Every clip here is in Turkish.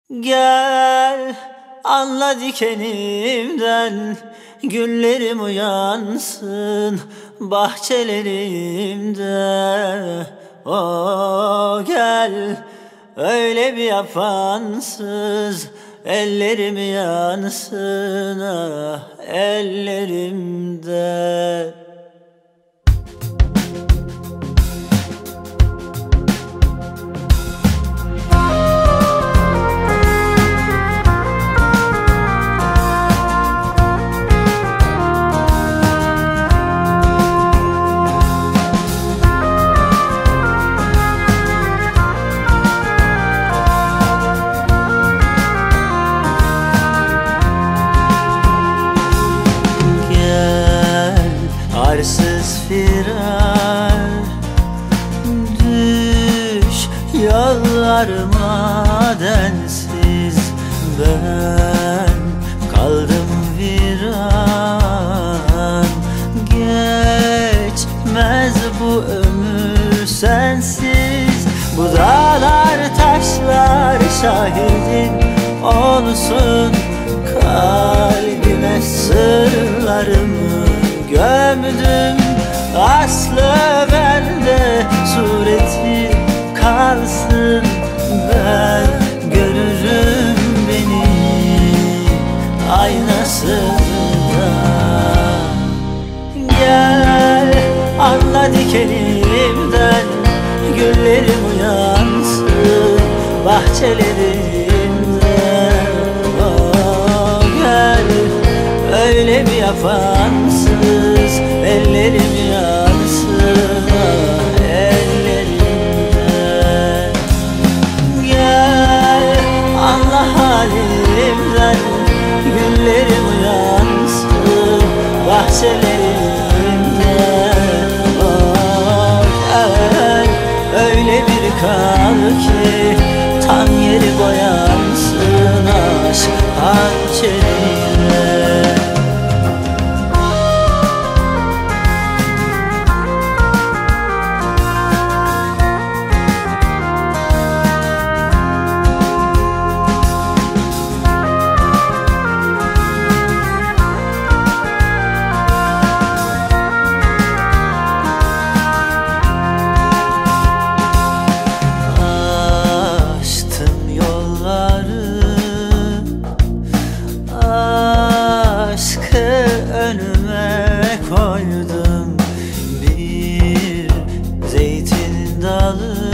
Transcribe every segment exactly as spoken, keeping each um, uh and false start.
Gel anla dikenimden, güllerim uyansın bahçelerimde. O gel öyle bir yapansız, ellerim yansın ah ellerimde. Arsız firar, düş yollarıma densiz. Ben kaldım viran, geçmez bu ömür sensiz. Bu dağlar taşlar şahidim olsun, kalbime sırlarımı gömdüm. Aslı bende, sureti kalsın. Ben görürüm beni aynasında. Gel anla dikenimden, güllerim uyansın bahçelerimde. Oh, gel öyle bir yapansız, ellerim yansın ah ellerimden. Gel anla halimden, güllerim uyansın bahçelerimde. Oh, gel öyle bir kal ki tam yeri boyansın aşk hançeriyle. Önüme koydum bir zeytin dalı,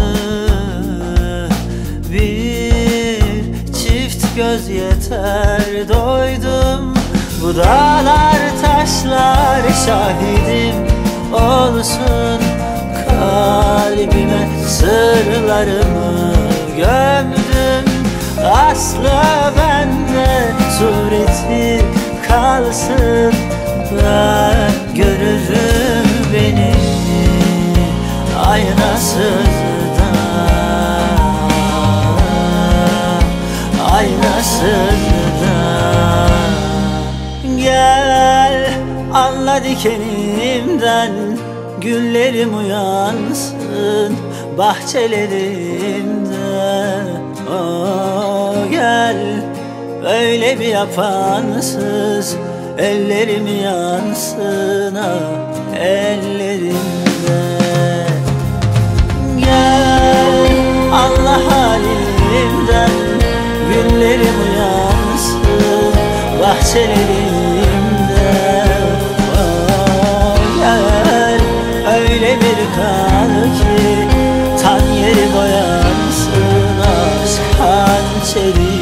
bir çift göz yeter doydum. Bu dağlar taşlar şahidim olsun, kalbime sırlarımı gömdüm. Aslı bende, sureti kalsın. Ben görürüm beni aynasında, aynasında. Gel anla dikenimden, güllerim uyansın bahçelerimde. Oh, gel öyle bir yapansız, ellerim yansın ah ellerimde. Gel anla halimden, güllerim uyansın bahçelerimde. Oh, gel öyle bir kal ki tan yeri boyansın aşk hançeri.